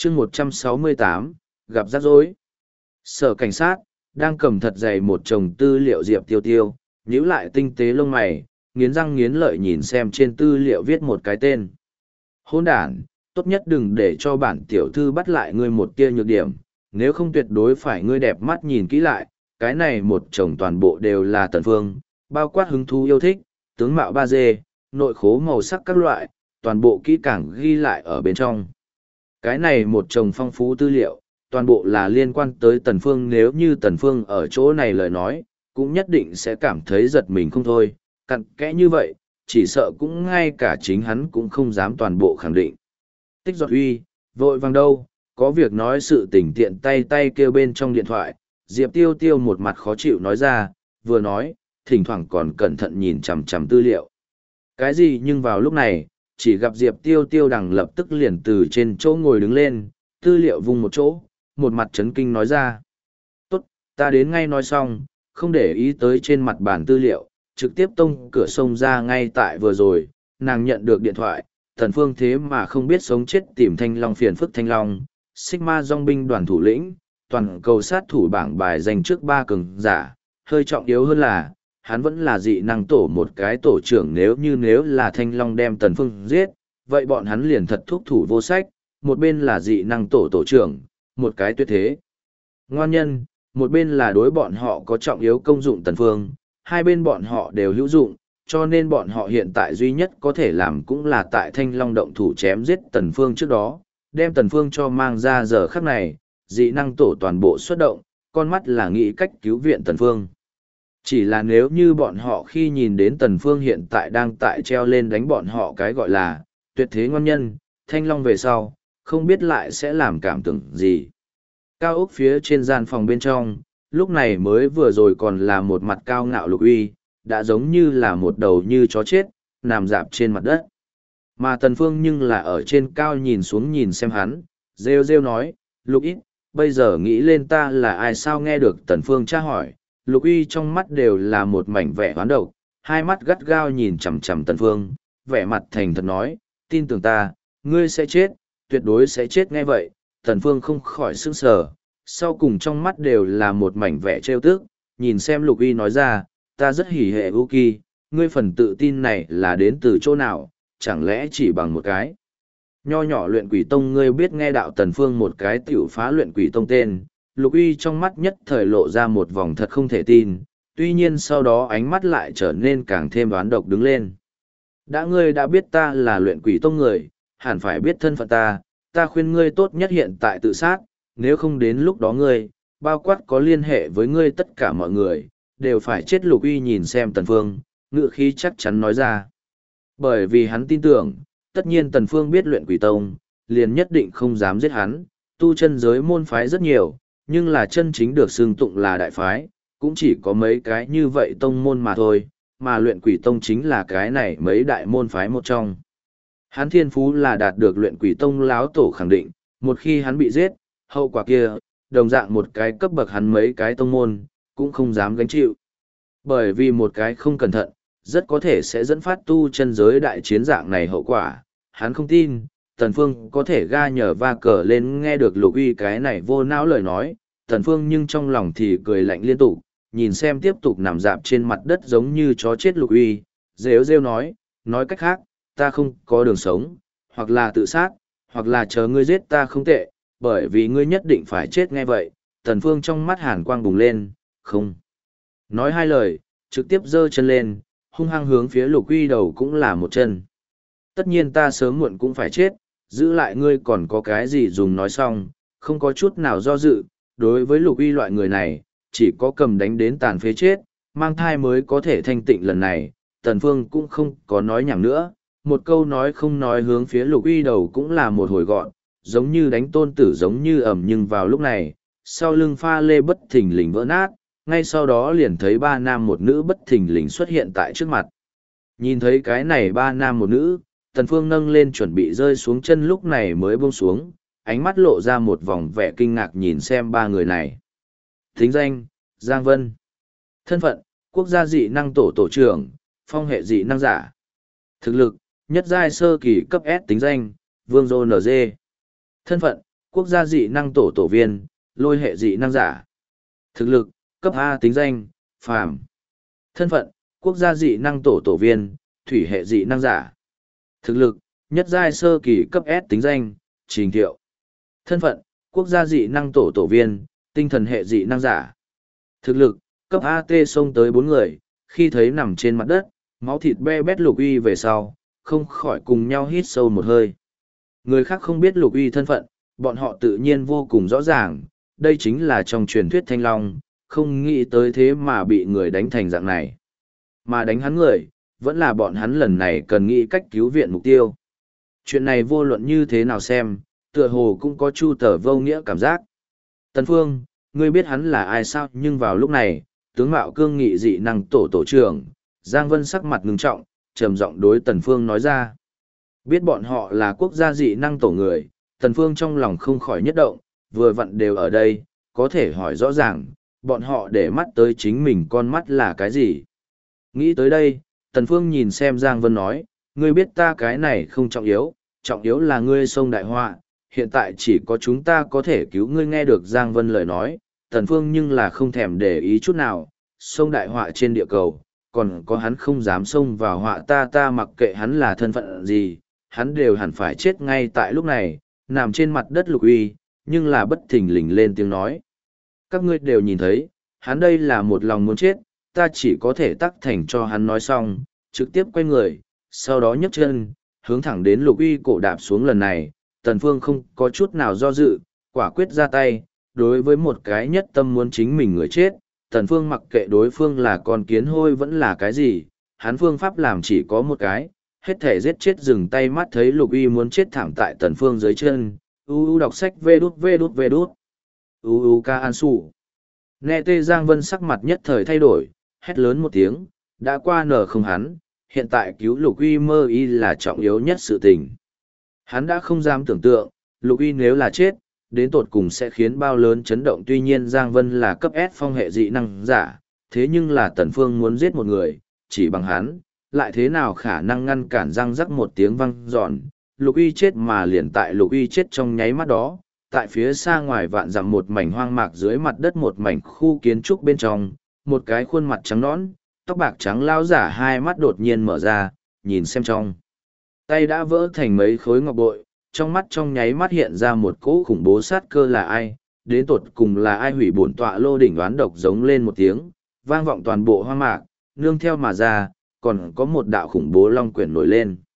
chương 168, gặp rắc rối. Sở cảnh sát, đang cầm thật dày một chồng tư liệu Diệp Tiêu Tiêu, nhíu lại tinh tế lông mày, nghiến răng nghiến lợi nhìn xem trên tư liệu viết một cái tên. Hỗn đản, tốt nhất đừng để cho bản tiểu thư bắt lại ngươi một tia nhược điểm, nếu không tuyệt đối phải ngươi đẹp mắt nhìn kỹ lại, cái này một chồng toàn bộ đều là Tần Phương, bao quát hứng thú yêu thích, tướng mạo ba dê, nội khố màu sắc các loại, toàn bộ kỹ càng ghi lại ở bên trong. Cái này một chồng phong phú tư liệu, toàn bộ là liên quan tới Tần Phương, nếu như Tần Phương ở chỗ này lời nói, cũng nhất định sẽ cảm thấy giật mình không thôi, cặn kẽ như vậy, chỉ sợ cũng ngay cả chính hắn cũng không dám toàn bộ khẳng định. Tích giọt uy, vội vàng đâu, có việc nói sự tình tiện tay kêu bên trong điện thoại, Diệp Tiêu Tiêu một mặt khó chịu nói ra, vừa nói, thỉnh thoảng còn cẩn thận nhìn chằm chằm tư liệu. Cái gì nhưng vào lúc này, chỉ gặp Diệp Tiêu Tiêu đằng lập tức liền từ trên chỗ ngồi đứng lên, tư liệu vung một chỗ, một mặt chấn kinh nói ra. Tốt, ta đến ngay nói xong, không để ý tới trên mặt bản tư liệu, trực tiếp tông cửa sông ra ngay tại vừa rồi, nàng nhận được điện thoại, Tần Phương thế mà không biết sống chết tìm Thanh Long phiền phức Thanh Long, Sigma dòng binh đoàn thủ lĩnh, toàn cầu sát thủ bảng bài danh trước 3 cường giả, hơi trọng yếu hơn là, hắn vẫn là dị năng tổ một cái tổ trưởng, nếu là Thanh Long đem Tần Phương giết, vậy bọn hắn liền thật thúc thủ vô sách, một bên là dị năng tổ tổ trưởng, một cái tuyệt thế ngoan nhân, một bên là đối bọn họ có trọng yếu công dụng Tần Phương, hai bên bọn họ đều hữu dụng, cho nên bọn họ hiện tại duy nhất có thể làm cũng là tại Thanh Long động thủ chém giết Tần Phương trước đó, đem Tần Phương cho mang ra. Giờ khắc này, dị năng tổ toàn bộ xuất động, con mắt là nghĩ cách cứu viện Tần Phương. Chỉ là nếu như bọn họ khi nhìn đến Tần Phương hiện tại đang tại treo lên đánh bọn họ cái gọi là tuyệt thế ngon nhân, Thanh Long về sau, không biết lại sẽ làm cảm tưởng gì. Cao ốc phía trên gian phòng bên trong, lúc này mới vừa rồi còn là một mặt cao ngạo Lục Uy, đã giống như là một đầu như chó chết, nằm dạp trên mặt đất. Mà Tần Phương nhưng là ở trên cao nhìn xuống nhìn xem hắn, rêu rêu nói, Lục Ít, bây giờ nghĩ lên ta là ai sao? Nghe được Tần Phương tra hỏi, Lục Uy trong mắt đều là một mảnh vẻ hoán độc, hai mắt gắt gao nhìn chằm chằm Tần Phương, vẻ mặt thành thật nói, tin tưởng ta, ngươi sẽ chết, tuyệt đối sẽ chết. Nghe vậy, Tần Phương không khỏi sửng sờ, sau cùng trong mắt đều là một mảnh vẻ trêu tức, nhìn xem Lục Uy nói ra, ta rất hỉ hệ Uki, ngươi phần tự tin này là đến từ chỗ nào, chẳng lẽ chỉ bằng một cái nho nhỏ luyện quỷ tông? Ngươi biết nghe đạo Tần Phương một cái tiểu phá luyện quỷ tông tên, Lục Uy trong mắt nhất thời lộ ra một vòng thật không thể tin, tuy nhiên sau đó ánh mắt lại trở nên càng thêm đoán độc đứng lên. Ngươi đã biết ta là luyện quỷ tông người, hẳn phải biết thân phận ta khuyên ngươi tốt nhất hiện tại tự sát, nếu không đến lúc đó ngươi, bao quát có liên hệ với ngươi tất cả mọi người, đều phải chết. Lục Uy nhìn xem Tần Phương, ngữ khí chắc chắn nói ra. Bởi vì hắn tin tưởng, tất nhiên Tần Phương biết luyện quỷ tông, liền nhất định không dám giết hắn. Tu chân giới môn phái rất nhiều, nhưng là chân chính được xưng tụng là đại phái, cũng chỉ có mấy cái như vậy tông môn mà thôi, mà luyện quỷ tông chính là cái này mấy đại môn phái một trong. Hắn thiên phú là đạt được luyện quỷ tông láo tổ khẳng định, một khi hắn bị giết, hậu quả kia, đồng dạng một cái cấp bậc hắn mấy cái tông môn, cũng không dám gánh chịu. Bởi vì một cái không cẩn thận, rất có thể sẽ dẫn phát tu chân giới đại chiến dạng này hậu quả, hắn không tin, Tần Phương có thể ga nhờ va cờ lên. Nghe được Lục Uy cái này vô não lời nói, Tần Phương nhưng trong lòng thì cười lạnh liên tục, nhìn xem tiếp tục nằm dạp trên mặt đất giống như chó chết Lục Uy, rêu rêu nói cách khác, ta không có đường sống, hoặc là tự sát, hoặc là chờ ngươi giết ta không tệ, bởi vì ngươi nhất định phải chết. Nghe vậy, Tần Phương trong mắt hàn quang bùng lên, không nói hai lời, trực tiếp giơ chân lên, hung hăng hướng phía Lục Uy đầu cũng là một chân. Tất nhiên ta sớm muộn cũng phải chết, giữ lại ngươi còn có cái gì dùng? Nói xong, không có chút nào do dự, đối với Lục Uy loại người này, chỉ có cầm đánh đến tàn phế chết, mang thai mới có thể thanh tịnh. Lần này, Tần Phương cũng không có nói nhảm nữa, một câu nói không nói hướng phía Lục Uy đầu cũng là một hồi gọn, giống như đánh tôn tử giống như ầm. Nhưng vào lúc này, sau lưng pha lê bất thình lình vỡ nát, ngay sau đó liền thấy ba nam một nữ bất thình lình xuất hiện tại trước mặt. Nhìn thấy cái này ba nam một nữ, Tần Phương nâng lên chuẩn bị rơi xuống chân, lúc này mới buông xuống, ánh mắt lộ ra một vòng vẻ kinh ngạc nhìn xem ba người này. Thính danh, Giang Vân. Thân phận, quốc gia dị năng tổ tổ trưởng, phong hệ dị năng giả. Thực lực, nhất giai sơ kỳ cấp S. Tính danh, Vương Dô NG. Thân phận, Quốc gia dị năng tổ viên, lôi hệ dị năng giả. Thực lực, cấp A tính danh, phàm. Thân phận, quốc gia dị năng tổ viên, thủy hệ dị năng giả. Thực lực, nhất giai sơ kỳ cấp S tính danh, Trình Thiệu. Thân phận, quốc gia dị năng tổ viên, tinh thần hệ dị năng giả. Thực lực, cấp AT xông tới 4 người, khi thấy nằm trên mặt đất, máu thịt be bét Lục Uy về sau, không khỏi cùng nhau hít sâu một hơi. Người khác không biết Lục Uy thân phận, bọn họ tự nhiên vô cùng rõ ràng, đây chính là trong truyền thuyết Thanh Long, không nghĩ tới thế mà bị người đánh thành dạng này. Mà đánh hắn người, vẫn là bọn hắn lần này cần nghĩ cách cứu viện mục tiêu. Chuyện này vô luận như thế nào xem, tựa hồ cũng có chu tờ vô nghĩa cảm giác. Tần Phương, ngươi biết hắn là ai sao? Nhưng vào lúc này, tướng mạo cương nghị dị năng tổ trưởng, Giang Vân sắc mặt ngưng trọng, trầm giọng đối Tần Phương nói ra. Biết bọn họ là quốc gia dị năng tổ người, Tần Phương trong lòng không khỏi nhất động, vừa vặn đều ở đây, có thể hỏi rõ ràng, bọn họ để mắt tới chính mình con mắt là cái gì. Nghĩ tới đây, Tần Phương nhìn xem Giang Vân nói, ngươi biết ta cái này không trọng yếu là ngươi sông đại họa, hiện tại chỉ có chúng ta có thể cứu ngươi. Nghe được Giang Vân lời nói, Tần Phương nhưng là không thèm để ý chút nào, sông đại họa trên địa cầu, còn có hắn không dám xông vào họa ta mặc kệ hắn là thân phận gì, hắn đều hẳn phải chết ngay tại lúc này, nằm trên mặt đất Lục Uy, nhưng là bất thình lình lên tiếng nói. Các ngươi đều nhìn thấy, hắn đây là một lòng muốn chết, ta chỉ có thể tắc thành cho hắn nói xong, trực tiếp quay người, sau đó nhấc chân, hướng thẳng đến Lục Uy cổ đạp xuống. Lần này, Tần Phương không có chút nào do dự, quả quyết ra tay, đối với một cái nhất tâm muốn chính mình người chết, Tần Phương mặc kệ đối phương là con kiến hôi vẫn là cái gì, hắn phương pháp làm chỉ có một cái, hết thể giết chết. Dừng tay, mắt thấy Lục Uy muốn chết thảm tại Tần Phương dưới chân, đọc sách vê đút. Ca An Sủ. Nghe Tê Giang Vân sắc mặt nhất thời thay đổi, hét lớn một tiếng, đã qua nở không hắn, hiện tại cứu Lục Uy mơ y là trọng yếu nhất sự tình. Hắn đã không dám tưởng tượng, Lục Uy nếu là chết, đến tột cùng sẽ khiến bao lớn chấn động. Tuy nhiên Giang Vân là cấp S phong hệ dị năng giả, thế nhưng là Tần Phương muốn giết một người, chỉ bằng hắn, lại thế nào khả năng ngăn cản. Răng rắc một tiếng vang giòn, Lục Uy chết. Mà liền tại Lục Uy chết trong nháy mắt đó, tại phía xa ngoài vạn dặm một mảnh hoang mạc dưới mặt đất một mảnh khu kiến trúc bên trong, một cái khuôn mặt trắng nõn, tóc bạc trắng lão giả hai mắt đột nhiên mở ra, nhìn xem trong tay đã vỡ thành mấy khối ngọc bội, trong mắt trong nháy mắt hiện ra một cỗ khủng bố sát cơ. Là ai? Đến tột cùng là ai? Hủy bổn tọa lô đỉnh đoán độc giống lên một tiếng, vang vọng toàn bộ hoang mạc, nương theo mà ra, còn có một đạo khủng bố long quyển nổi lên.